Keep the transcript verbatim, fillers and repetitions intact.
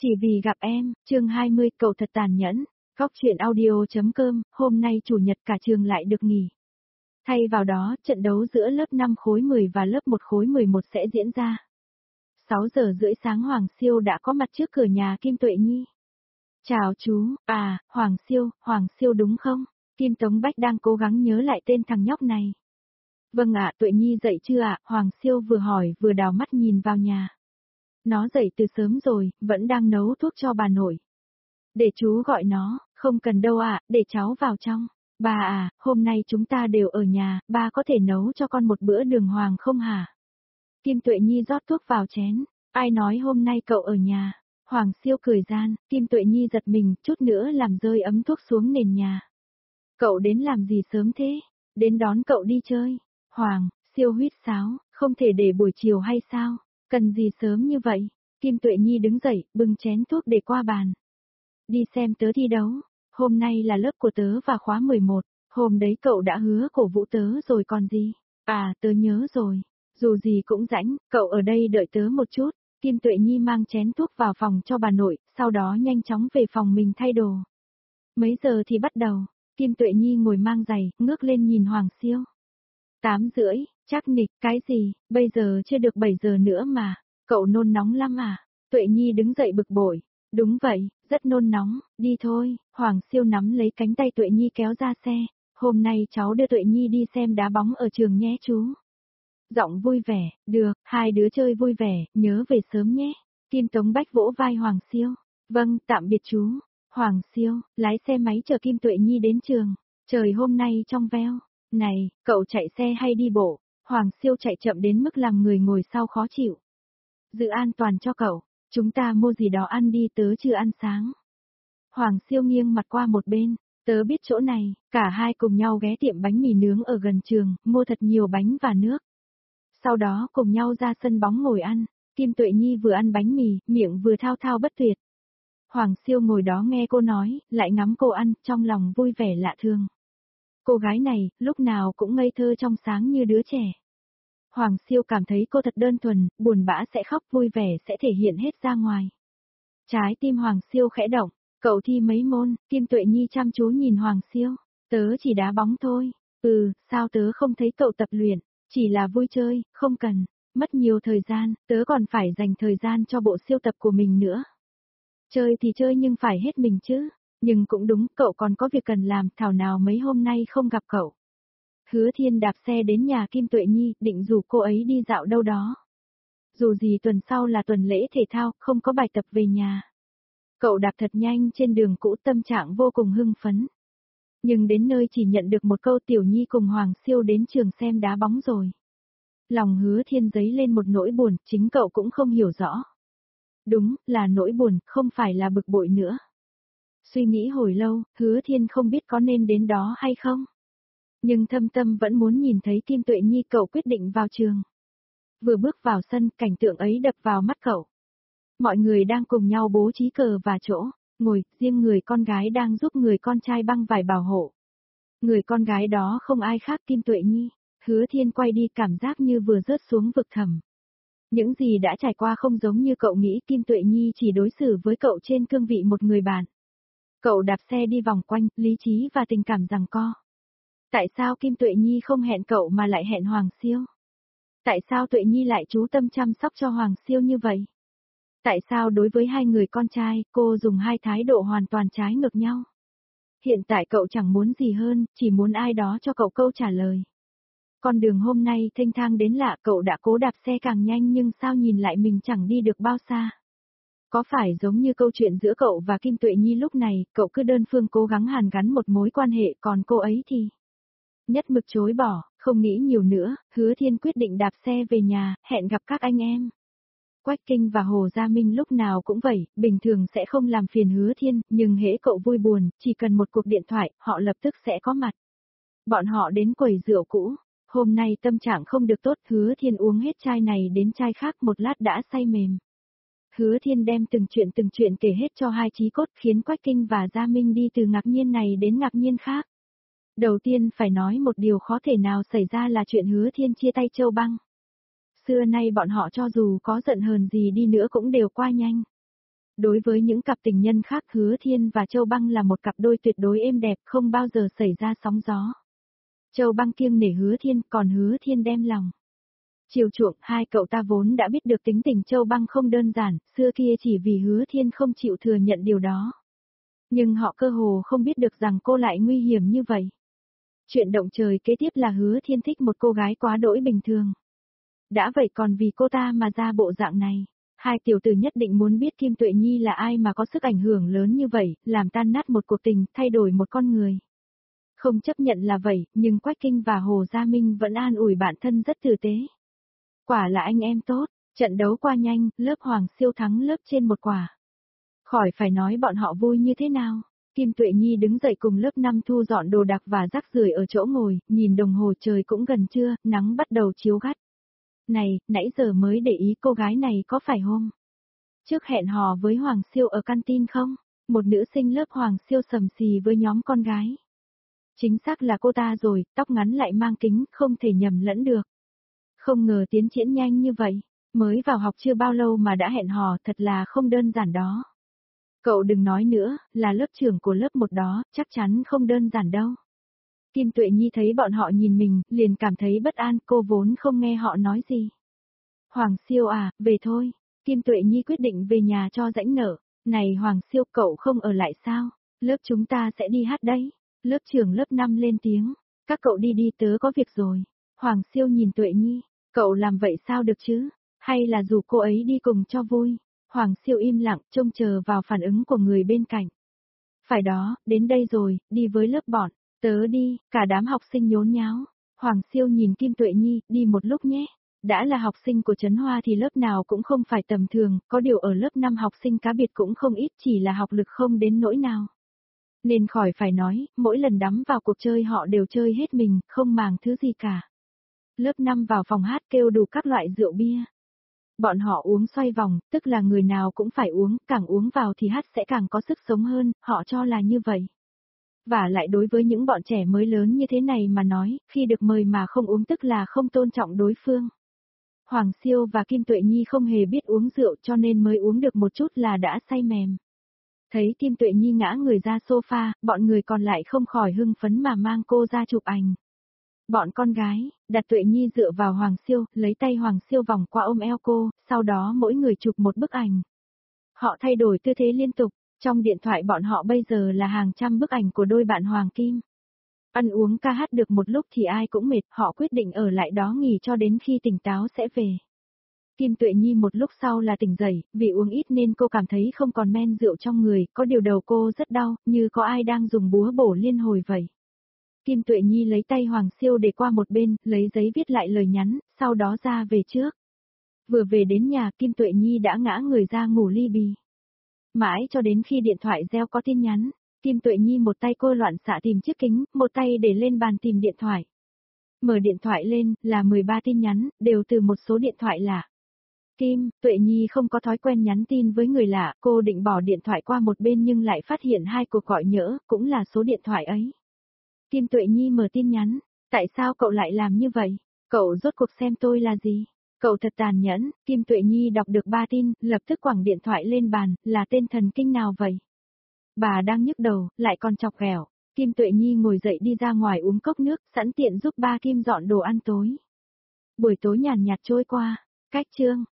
Chỉ vì gặp em, chương hai mươi, cậu thật tàn nhẫn. Góc truyện audio.com, hôm nay chủ nhật cả trường lại được nghỉ. Thay vào đó, trận đấu giữa lớp năm khối mười và lớp một khối mười một sẽ diễn ra. sáu giờ rưỡi sáng Hoàng Siêu đã có mặt trước cửa nhà Kim Tuệ Nhi. Chào chú, à, Hoàng Siêu, Hoàng Siêu đúng không? Kim Tống Bách đang cố gắng nhớ lại tên thằng nhóc này. Vâng ạ, Tuệ Nhi dậy chưa ạ? Hoàng Siêu vừa hỏi vừa đào mắt nhìn vào nhà. Nó dậy từ sớm rồi, vẫn đang nấu thuốc cho bà nội. Để chú gọi nó, không cần đâu ạ, để cháu vào trong. Bà à, hôm nay chúng ta đều ở nhà, ba có thể nấu cho con một bữa đường hoàng không hả? Kim Tuệ Nhi rót thuốc vào chén. Ai nói hôm nay cậu ở nhà? Hoàng Siêu cười gian, Kim Tuệ Nhi giật mình, chút nữa làm rơi ấm thuốc xuống nền nhà. Cậu đến làm gì sớm thế? Đến đón cậu đi chơi. Hoàng, Siêu huýt sáo, không thể để buổi chiều hay sao? Cần gì sớm như vậy? Kim Tuệ Nhi đứng dậy, bưng chén thuốc để qua bàn. Đi xem tớ thi đấu. Hôm nay là lớp của tớ và khóa mười một. Hôm đấy cậu đã hứa cổ vũ tớ rồi còn gì? À, tớ nhớ rồi. Dù gì cũng rãnh, cậu ở đây đợi tớ một chút. Kim Tuệ Nhi mang chén thuốc vào phòng cho bà nội, sau đó nhanh chóng về phòng mình thay đồ. Mấy giờ thì bắt đầu? Kim Tuệ Nhi ngồi mang giày, ngước lên nhìn Hoàng Siêu. Tám rưỡi, chắc nịch, cái gì, bây giờ chưa được bảy giờ nữa mà. Cậu nôn nóng lắm à? Tuệ Nhi đứng dậy bực bội. Đúng vậy, rất nôn nóng, đi thôi. Hoàng Siêu nắm lấy cánh tay Tuệ Nhi kéo ra xe. Hôm nay cháu đưa Tuệ Nhi đi xem đá bóng ở trường nhé chú. Giọng vui vẻ, được, hai đứa chơi vui vẻ, nhớ về sớm nhé. Kim Tống Bách vỗ vai Hoàng Siêu. Vâng, tạm biệt chú. Hoàng Siêu, lái xe máy chở Kim Tuệ Nhi đến trường. Trời hôm nay trong veo. Này, cậu chạy xe hay đi bộ? Hoàng Siêu chạy chậm đến mức làm người ngồi sau khó chịu. Giữ an toàn cho cậu, chúng ta mua gì đó ăn đi, tớ chưa ăn sáng. Hoàng Siêu nghiêng mặt qua một bên, tớ biết chỗ này, cả hai cùng nhau ghé tiệm bánh mì nướng ở gần trường, mua thật nhiều bánh và nước. Sau đó cùng nhau ra sân bóng ngồi ăn, Kim Tuệ Nhi vừa ăn bánh mì, miệng vừa thao thao bất tuyệt. Hoàng Siêu ngồi đó nghe cô nói, lại ngắm cô ăn, trong lòng vui vẻ lạ thường. Cô gái này, lúc nào cũng ngây thơ trong sáng như đứa trẻ. Hoàng Siêu cảm thấy cô thật đơn thuần, buồn bã sẽ khóc, vui vẻ sẽ thể hiện hết ra ngoài. Trái tim Hoàng Siêu khẽ động, cậu thi mấy môn? Kim Tuệ Nhi chăm chú nhìn Hoàng Siêu. Tớ chỉ đá bóng thôi. Ừ, sao tớ không thấy cậu tập luyện? Chỉ là vui chơi, không cần. Mất nhiều thời gian, tớ còn phải dành thời gian cho bộ siêu tập của mình nữa. Chơi thì chơi nhưng phải hết mình chứ. Nhưng cũng đúng, cậu còn có việc cần làm, thảo nào mấy hôm nay không gặp cậu. Hứa Thiên đạp xe đến nhà Kim Tuệ Nhi, định rủ cô ấy đi dạo đâu đó. Dù gì tuần sau là tuần lễ thể thao, không có bài tập về nhà. Cậu đạp thật nhanh trên đường cũ, tâm trạng vô cùng hưng phấn. Nhưng đến nơi chỉ nhận được một câu Tiểu Nhi cùng Hoàng Siêu đến trường xem đá bóng rồi. Lòng Hứa Thiên dấy lên một nỗi buồn, chính cậu cũng không hiểu rõ. Đúng, là nỗi buồn, không phải là bực bội nữa. Suy nghĩ hồi lâu, Hứa Thiên không biết có nên đến đó hay không. Nhưng thâm tâm vẫn muốn nhìn thấy Kim Tuệ Nhi, cậu quyết định vào trường. Vừa bước vào sân, cảnh tượng ấy đập vào mắt cậu. Mọi người đang cùng nhau bố trí cờ và chỗ, ngồi, riêng người con gái đang giúp người con trai băng vải bảo hộ. Người con gái đó không ai khác Kim Tuệ Nhi. Hứa Thiên quay đi cảm giác như vừa rớt xuống vực thẳm. Những gì đã trải qua không giống như cậu nghĩ, Kim Tuệ Nhi chỉ đối xử với cậu trên cương vị một người bạn. Cậu đạp xe đi vòng quanh, lý trí và tình cảm giằng co. Tại sao Kim Tuệ Nhi không hẹn cậu mà lại hẹn Hoàng Siêu? Tại sao Tuệ Nhi lại chú tâm chăm sóc cho Hoàng Siêu như vậy? Tại sao đối với hai người con trai, cô dùng hai thái độ hoàn toàn trái ngược nhau? Hiện tại cậu chẳng muốn gì hơn, chỉ muốn ai đó cho cậu câu trả lời. Con đường hôm nay thênh thang đến lạ, cậu đã cố đạp xe càng nhanh nhưng sao nhìn lại mình chẳng đi được bao xa? Có phải giống như câu chuyện giữa cậu và Kim Tuệ Nhi lúc này, cậu cứ đơn phương cố gắng hàn gắn một mối quan hệ, còn cô ấy thì nhất mực chối bỏ, không nghĩ nhiều nữa, Hứa Thiên quyết định đạp xe về nhà, hẹn gặp các anh em. Quách Kinh và Hồ Gia Minh lúc nào cũng vậy, bình thường sẽ không làm phiền Hứa Thiên, nhưng hễ cậu vui buồn, chỉ cần một cuộc điện thoại, họ lập tức sẽ có mặt. Bọn họ đến quầy rượu cũ, hôm nay tâm trạng không được tốt, Hứa Thiên uống hết chai này đến chai khác, một lát đã say mềm. Hứa Thiên đem từng chuyện từng chuyện kể hết cho hai chí cốt, khiến Quách Kinh và Gia Minh đi từ ngạc nhiên này đến ngạc nhiên khác. Đầu tiên phải nói một điều khó thể nào xảy ra là chuyện Hứa Thiên chia tay Châu Băng. Xưa nay bọn họ cho dù có giận hờn gì đi nữa cũng đều qua nhanh. Đối với những cặp tình nhân khác Hứa Thiên và Châu Băng là một cặp đôi tuyệt đối êm đẹp không bao giờ xảy ra sóng gió. Châu Băng kiêng nể Hứa Thiên còn Hứa Thiên đem lòng chiều chuộng, hai cậu ta vốn đã biết được tính tình Châu Băng không đơn giản, xưa kia chỉ vì Hứa Thiên không chịu thừa nhận điều đó. Nhưng họ cơ hồ không biết được rằng cô lại nguy hiểm như vậy. Chuyện động trời kế tiếp là Hứa Thiên thích một cô gái quá đỗi bình thường. Đã vậy còn vì cô ta mà ra bộ dạng này. Hai tiểu tử nhất định muốn biết Kim Tuệ Nhi là ai mà có sức ảnh hưởng lớn như vậy, làm tan nát một cuộc tình, thay đổi một con người. Không chấp nhận là vậy, nhưng Quách Kinh và Hồ Gia Minh vẫn an ủi bản thân rất tử tế. Quả là anh em tốt, trận đấu qua nhanh, lớp Hoàng Siêu thắng lớp trên một quả. Khỏi phải nói bọn họ vui như thế nào. Kim Tuệ Nhi đứng dậy cùng lớp năm thu dọn đồ đạc và rác rưởi ở chỗ ngồi, nhìn đồng hồ trời cũng gần trưa, nắng bắt đầu chiếu gắt. Này, nãy giờ mới để ý cô gái này có phải hôm trước hẹn hò với Hoàng Siêu ở canteen không? Một nữ sinh lớp Hoàng Siêu sầm xì với nhóm con gái. Chính xác là cô ta rồi, tóc ngắn lại mang kính, không thể nhầm lẫn được. Không ngờ tiến triển nhanh như vậy, mới vào học chưa bao lâu mà đã hẹn hò, thật là không đơn giản đó. Cậu đừng nói nữa, là lớp trưởng của lớp một đó, chắc chắn không đơn giản đâu. Kim Tuệ Nhi thấy bọn họ nhìn mình, liền cảm thấy bất an, cô vốn không nghe họ nói gì. Hoàng Siêu à, về thôi. Kim Tuệ Nhi quyết định về nhà cho rãnh nợ. Này Hoàng Siêu, cậu không ở lại sao? Lớp chúng ta sẽ đi hát đấy. Lớp trưởng lớp năm lên tiếng. Các cậu đi đi, tớ có việc rồi. Hoàng Siêu nhìn Tuệ Nhi. Cậu làm vậy sao được chứ? Hay là dù cô ấy đi cùng cho vui? Hoàng Siêu im lặng, trông chờ vào phản ứng của người bên cạnh. Phải đó, đến đây rồi, đi với lớp bọn. Tớ đi, cả đám học sinh nhốn nháo. Hoàng Siêu nhìn Kim Tuệ Nhi, đi một lúc nhé. Đã là học sinh của Trấn Hoa thì lớp nào cũng không phải tầm thường, có điều ở lớp năm học sinh cá biệt cũng không ít, chỉ là học lực không đến nỗi nào. Nên khỏi phải nói, mỗi lần đắm vào cuộc chơi họ đều chơi hết mình, không màng thứ gì cả. Lớp năm vào phòng hát kêu đủ các loại rượu bia. Bọn họ uống xoay vòng, tức là người nào cũng phải uống, càng uống vào thì hát sẽ càng có sức sống hơn, họ cho là như vậy. Và lại đối với những bọn trẻ mới lớn như thế này mà nói, khi được mời mà không uống tức là không tôn trọng đối phương. Hoàng Siêu và Kim Tuệ Nhi không hề biết uống rượu cho nên mới uống được một chút là đã say mềm. Thấy Kim Tuệ Nhi ngã người ra sofa, bọn người còn lại không khỏi hưng phấn mà mang cô ra chụp ảnh. Bọn con gái, đặt Tuệ Nhi dựa vào Hoàng Siêu, lấy tay Hoàng Siêu vòng qua ôm eo cô, sau đó mỗi người chụp một bức ảnh. Họ thay đổi tư thế liên tục, trong điện thoại bọn họ bây giờ là hàng trăm bức ảnh của đôi bạn Hoàng Kim. Ăn uống ca hát được một lúc thì ai cũng mệt, họ quyết định ở lại đó nghỉ cho đến khi tỉnh táo sẽ về. Kim Tuệ Nhi một lúc sau là tỉnh dậy, vì uống ít nên cô cảm thấy không còn men rượu trong người, có điều đầu cô rất đau, như có ai đang dùng búa bổ liên hồi vậy. Kim Tuệ Nhi lấy tay Hoàng Siêu để qua một bên, lấy giấy viết lại lời nhắn, sau đó ra về trước. Vừa về đến nhà Kim Tuệ Nhi đã ngã người ra ngủ li bì. Mãi cho đến khi điện thoại reo có tin nhắn, Kim Tuệ Nhi một tay cô loạn xạ tìm chiếc kính, một tay để lên bàn tìm điện thoại. Mở điện thoại lên, là mười ba tin nhắn, đều từ một số điện thoại lạ. Kim, Tuệ Nhi không có thói quen nhắn tin với người lạ, cô định bỏ điện thoại qua một bên nhưng lại phát hiện hai cuộc gọi nhỡ, cũng là số điện thoại ấy. Kim Tuệ Nhi mở tin nhắn, tại sao cậu lại làm như vậy? Cậu rốt cuộc xem tôi là gì? Cậu thật tàn nhẫn, Kim Tuệ Nhi đọc được ba tin, lập tức quẳng điện thoại lên bàn, là tên thần kinh nào vậy? Bà đang nhức đầu, lại còn chọc ghẹo. Kim Tuệ Nhi ngồi dậy đi ra ngoài uống cốc nước, sẵn tiện giúp ba Kim dọn đồ ăn tối. Buổi tối nhàn nhạt trôi qua, cách chương.